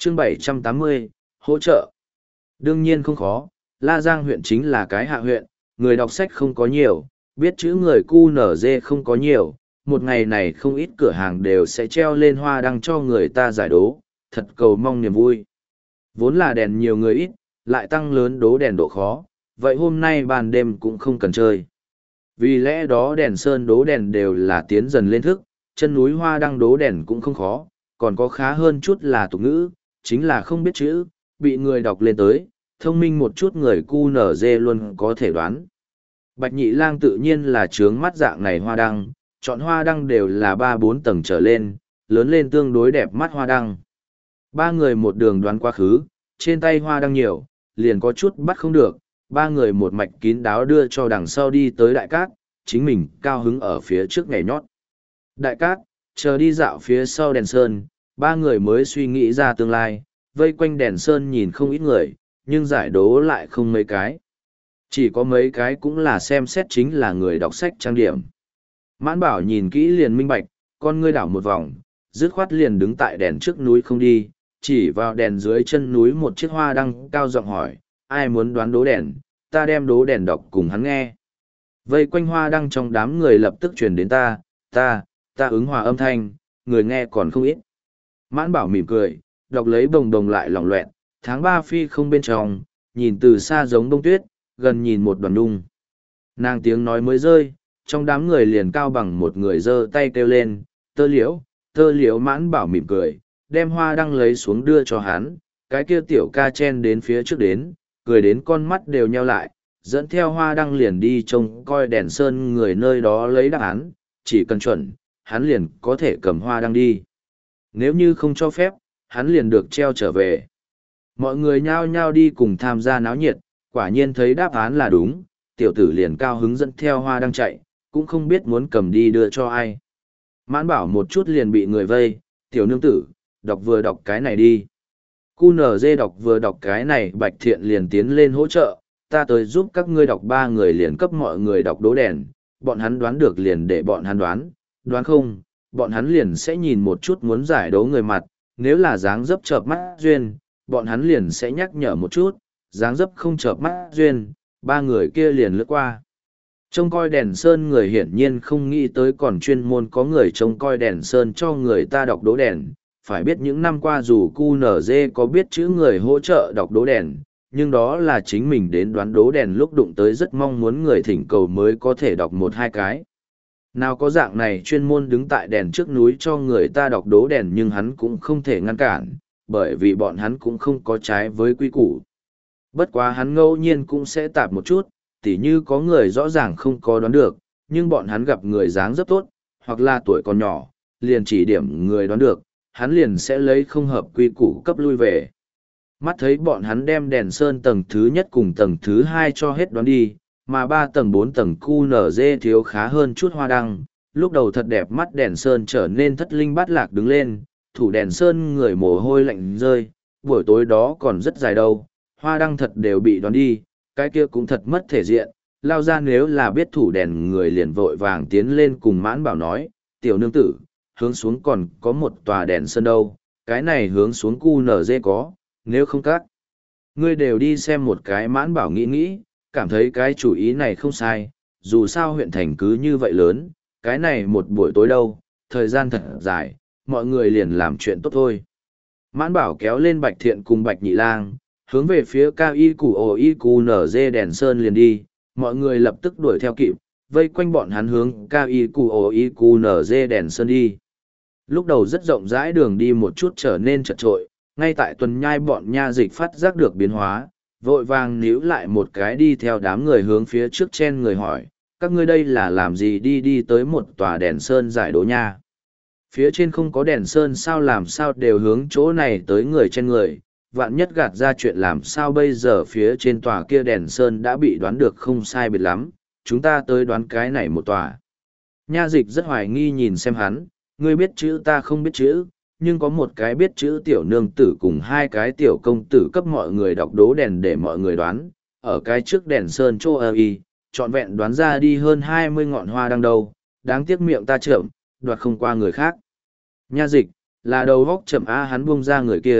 chương 780, hỗ trợ. Đương nhiên không khó, La Giang huyện chính là cái hạ huyện, người đọc sách không có nhiều, biết chữ người QNZ không có nhiều, một ngày này không ít cửa hàng đều sẽ treo lên hoa đăng cho người ta giải đố, thật cầu mong niềm vui. Vốn là đèn nhiều người ít, lại tăng lớn đố đèn độ khó, vậy hôm nay ban đêm cũng không cần chơi. Vì lẽ đó đèn sơn đố đèn đều là tiến dần lên thức, chân núi hoa đăng đố đèn cũng không khó, còn có khá hơn chút là tục ngữ, chính là không biết chữ, bị người đọc lên tới, thông minh một chút người QNZ luôn có thể đoán. Bạch Nhị Lang tự nhiên là trướng mắt dạng này hoa đăng, chọn hoa đăng đều là 3-4 tầng trở lên, lớn lên tương đối đẹp mắt hoa đăng. Ba người một đường đoán quá khứ, trên tay hoa đăng nhiều, liền có chút bắt không được, ba người một mạch kín đáo đưa cho đằng sau đi tới đại cát, chính mình cao hứng ở phía trước nhảy nhót. Đại cát, chờ đi dạo phía sau đèn sơn, ba người mới suy nghĩ ra tương lai, vây quanh đèn sơn nhìn không ít người, nhưng giải đố lại không mấy cái. Chỉ có mấy cái cũng là xem xét chính là người đọc sách trang điểm. Mãn Bảo nhìn kỹ liền minh bạch, con ngươi đảo một vòng, dứt khoát liền đứng tại đèn trước núi không đi, chỉ vào đèn dưới chân núi một chiếc hoa đăng cao giọng hỏi, ai muốn đoán đố đèn, ta đem đố đèn đọc cùng hắn nghe. Vây quanh hoa đăng trong đám người lập tức truyền đến ta ứng hòa âm thanh, người nghe còn không ít. Mãn Bảo mỉm cười, đọc lấy bồng bồng lại lỏng loẹt, tháng 3 phi không bên trong, nhìn từ xa giống bông tuyết, gần nhìn một đoàn đung. Nàng tiếng nói mới rơi, trong đám người liền cao bằng một người giơ tay kêu lên, tơ liễu. Mãn Bảo mỉm cười, đem hoa đăng lấy xuống đưa cho hắn, cái kia tiểu ca chen đến phía trước đến, cười đến con mắt đều nheo lại, dẫn theo hoa đăng liền đi trông coi đèn sơn người nơi đó lấy đáp án, chỉ cần chuẩn, hắn liền có thể cầm hoa đăng đi. Nếu như không cho phép, hắn liền được treo trở về. Mọi người nhao nhao đi cùng tham gia náo nhiệt, quả nhiên thấy đáp án là đúng, tiểu tử liền cao hứng dẫn theo hoa đăng chạy, cũng không biết muốn cầm đi đưa cho ai. Mãn Bảo một chút liền bị người vây, tiểu nương tử, đọc vừa đọc cái này đi. QNZ đọc vừa đọc cái này Bạch Thiện liền tiến lên hỗ trợ, ta tới giúp các ngươi đọc, ba người liền cấp mọi người đọc đố đèn, bọn hắn đoán được liền để bọn hắn đoán không, bọn hắn liền sẽ nhìn một chút muốn giải đố người mặt, nếu là dáng dấp chợp mắt duyên, bọn hắn liền sẽ nhắc nhở một chút, dáng dấp không chợp mắt duyên, ba người kia liền lướt qua. Trông coi đèn sơn người hiển nhiên không nghĩ tới còn chuyên môn có người trông coi đèn sơn cho người ta đọc đố đèn. Phải biết những năm qua dù QNZ có biết chữ người hỗ trợ đọc đố đèn, nhưng đó là chính mình đến đoán đố đèn lúc đụng tới rất mong muốn người thỉnh cầu mới có thể đọc một hai cái. Nào có dạng này chuyên môn đứng tại đèn trước núi cho người ta đọc đố đèn nhưng hắn cũng không thể ngăn cản, bởi vì bọn hắn cũng không có trái với quy củ. Bất quá hắn ngẫu nhiên cũng sẽ tạp một chút, tỉ như có người rõ ràng không có đoán được, nhưng bọn hắn gặp người dáng rất tốt, hoặc là tuổi còn nhỏ, liền chỉ điểm người đoán được, hắn liền sẽ lấy không hợp quy củ cấp lui về. Mắt thấy bọn hắn đem đèn sơn tầng thứ nhất cùng tầng thứ hai cho hết đoán đi, mà 3 tầng 4 tầng QNZ thiếu khá hơn chút hoa đăng, lúc đầu thật đẹp mắt đèn sơn trở nên thất linh bát lạc đứng lên, thủ đèn sơn người mồ hôi lạnh rơi, buổi tối đó còn rất dài đâu, hoa đăng thật đều bị đoán đi, cái kia cũng thật mất thể diện, lao ra nếu là biết thủ đèn người liền vội vàng tiến lên cùng Mãn Bảo nói, tiểu nương tử, hướng xuống còn có một tòa đèn sơn đâu, cái này hướng xuống QNZ có, nếu không các ngươi đều đi xem một cái. Mãn Bảo nghĩ, cảm thấy cái chủ ý này không sai, dù sao huyện thành cứ như vậy lớn, cái này một buổi tối đâu, thời gian thật dài, mọi người liền làm chuyện tốt thôi. Mãn Bảo kéo lên Bạch Thiện cùng Bạch Nhị Lang, hướng về phía KIQOIQNZ đèn sơn liền đi, mọi người lập tức đuổi theo kịp, vây quanh bọn hắn hướng KIQOIQNZ đèn sơn đi. Lúc đầu rất rộng rãi đường đi một chút trở nên chật trội, ngay tại tuần nhai bọn nha dịch phát giác được biến hóa, vội vàng níu lại một cái đi theo đám người hướng phía trước chen người hỏi, các ngươi đây là làm gì đi tới một tòa đèn sơn giải đố nha. Phía trên không có đèn sơn sao làm sao đều hướng chỗ này tới người trên người, vạn nhất gạt ra chuyện làm sao bây giờ phía trên tòa kia đèn sơn đã bị đoán được không sai biệt lắm, chúng ta tới đoán cái này một tòa. Nha dịch rất hoài nghi nhìn xem hắn, ngươi biết chữ ta không biết chữ, nhưng có một cái biết chữ tiểu nương tử cùng hai cái tiểu công tử cấp mọi người đọc đố đèn để mọi người đoán, ở cái trước đèn sơn chỗ trọn vẹn đoán ra đi hơn 20 ngọn hoa đang đâu, đáng tiếc miệng ta chậm, đoạt không qua người khác. Nha dịch, là đầu góc chậm hắn buông ra người kia,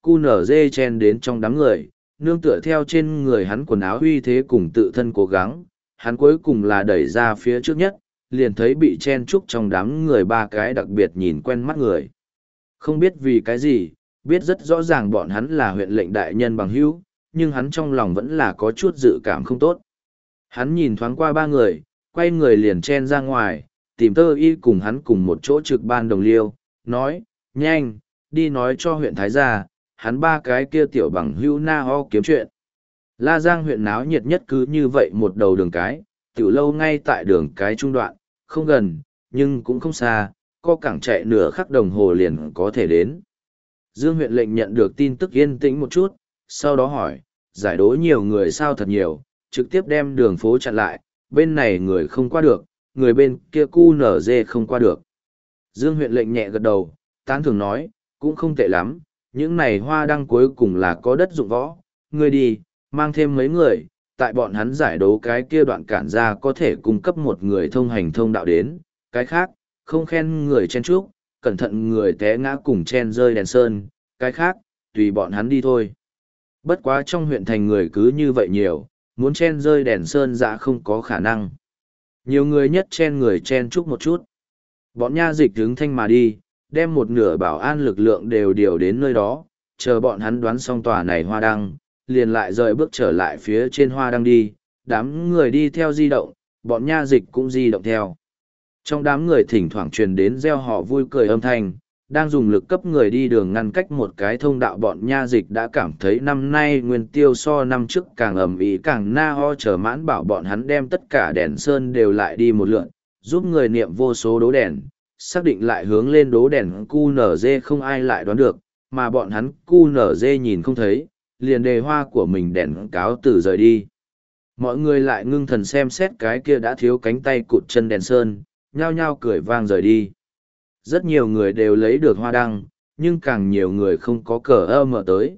QNZ chen đến trong đám người, nương tựa theo trên người hắn quần áo uy thế cùng tự thân cố gắng, hắn cuối cùng là đẩy ra phía trước nhất, liền thấy bị chen chúc trong đám người ba cái đặc biệt nhìn quen mắt người. Không biết vì cái gì, biết rất rõ ràng bọn hắn là huyện lệnh đại nhân bằng hữu, nhưng hắn trong lòng vẫn là có chút dự cảm không tốt. Hắn nhìn thoáng qua ba người, quay người liền chen ra ngoài, tìm Tơ Y cùng hắn cùng một chỗ trực ban đồng liêu, nói, nhanh, đi nói cho huyện Thái Gia, hắn ba cái kia tiểu bằng hữu na ho kiếm chuyện. La Giang huyện náo nhiệt nhất cứ như vậy một đầu đường cái, tiểu lâu ngay tại đường cái trung đoạn, không gần, nhưng cũng không xa, co cẳng chạy nửa khắc đồng hồ liền có thể đến. Dương huyện lệnh nhận được tin tức yên tĩnh một chút, sau đó hỏi, giải đố nhiều người sao thật nhiều, trực tiếp đem đường phố chặn lại, bên này người không qua được, người bên kia cu nở dê không qua được. Dương huyện lệnh nhẹ gật đầu, tán thường nói, cũng không tệ lắm, những này hoa đăng cuối cùng là có đất dụng võ, ngươi đi, mang thêm mấy người, tại bọn hắn giải đấu cái kia đoạn cản ra có thể cung cấp một người thông hành thông đạo đến, cái khác, không khen người chen trúc, cẩn thận người té ngã cùng chen rơi đèn sơn, cái khác, tùy bọn hắn đi thôi. Bất quá trong huyện thành người cứ như vậy nhiều, muốn chen rơi đèn sơn dạ không có khả năng. Nhiều người nhất chen người chen chúc một chút. Bọn nha dịch hướng thanh mà đi, đem một nửa bảo an lực lượng đều điều đến nơi đó, chờ bọn hắn đoán xong tòa này hoa đăng, liền lại rời bước trở lại phía trên hoa đăng đi, đám người đi theo di động, bọn nha dịch cũng di động theo. Trong đám người thỉnh thoảng truyền đến reo họ vui cười âm thanh, đang dùng lực cấp người đi đường ngăn cách một cái thông đạo, bọn nha dịch đã cảm thấy năm nay nguyên tiêu so năm trước càng ầm ĩ càng na ho, chờ mãn bảo bọn hắn đem tất cả đèn sơn đều lại đi một lượn, giúp người niệm vô số đố đèn, xác định lại hướng lên đố đèn QNZ không ai lại đoán được, mà bọn hắn QNZ nhìn không thấy, liền đề hoa của mình đèn cáo từ rời đi. Mọi người lại ngưng thần xem xét cái kia đã thiếu cánh tay cụt chân đèn sơn, nhao nhao cười vang rời đi. Rất nhiều người đều lấy được hoa đăng, nhưng càng nhiều người không có cờ ơ mở tới.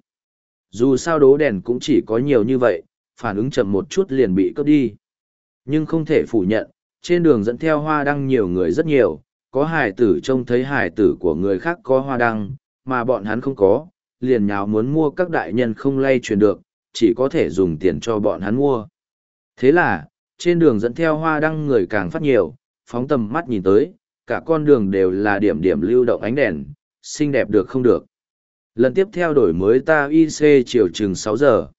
Dù sao đố đèn cũng chỉ có nhiều như vậy, phản ứng chậm một chút liền bị cướp đi. Nhưng không thể phủ nhận, trên đường dẫn theo hoa đăng nhiều người rất nhiều, có hài tử trông thấy hài tử của người khác có hoa đăng, mà bọn hắn không có, liền nhào muốn mua, các đại nhân không lay truyền được, chỉ có thể dùng tiền cho bọn hắn mua. Thế là, trên đường dẫn theo hoa đăng người càng phát nhiều, phóng tầm mắt nhìn tới, cả con đường đều là điểm điểm lưu động ánh đèn, xinh đẹp được không được. Lần tiếp theo đổi mới ta IC chiều chừng 6 giờ.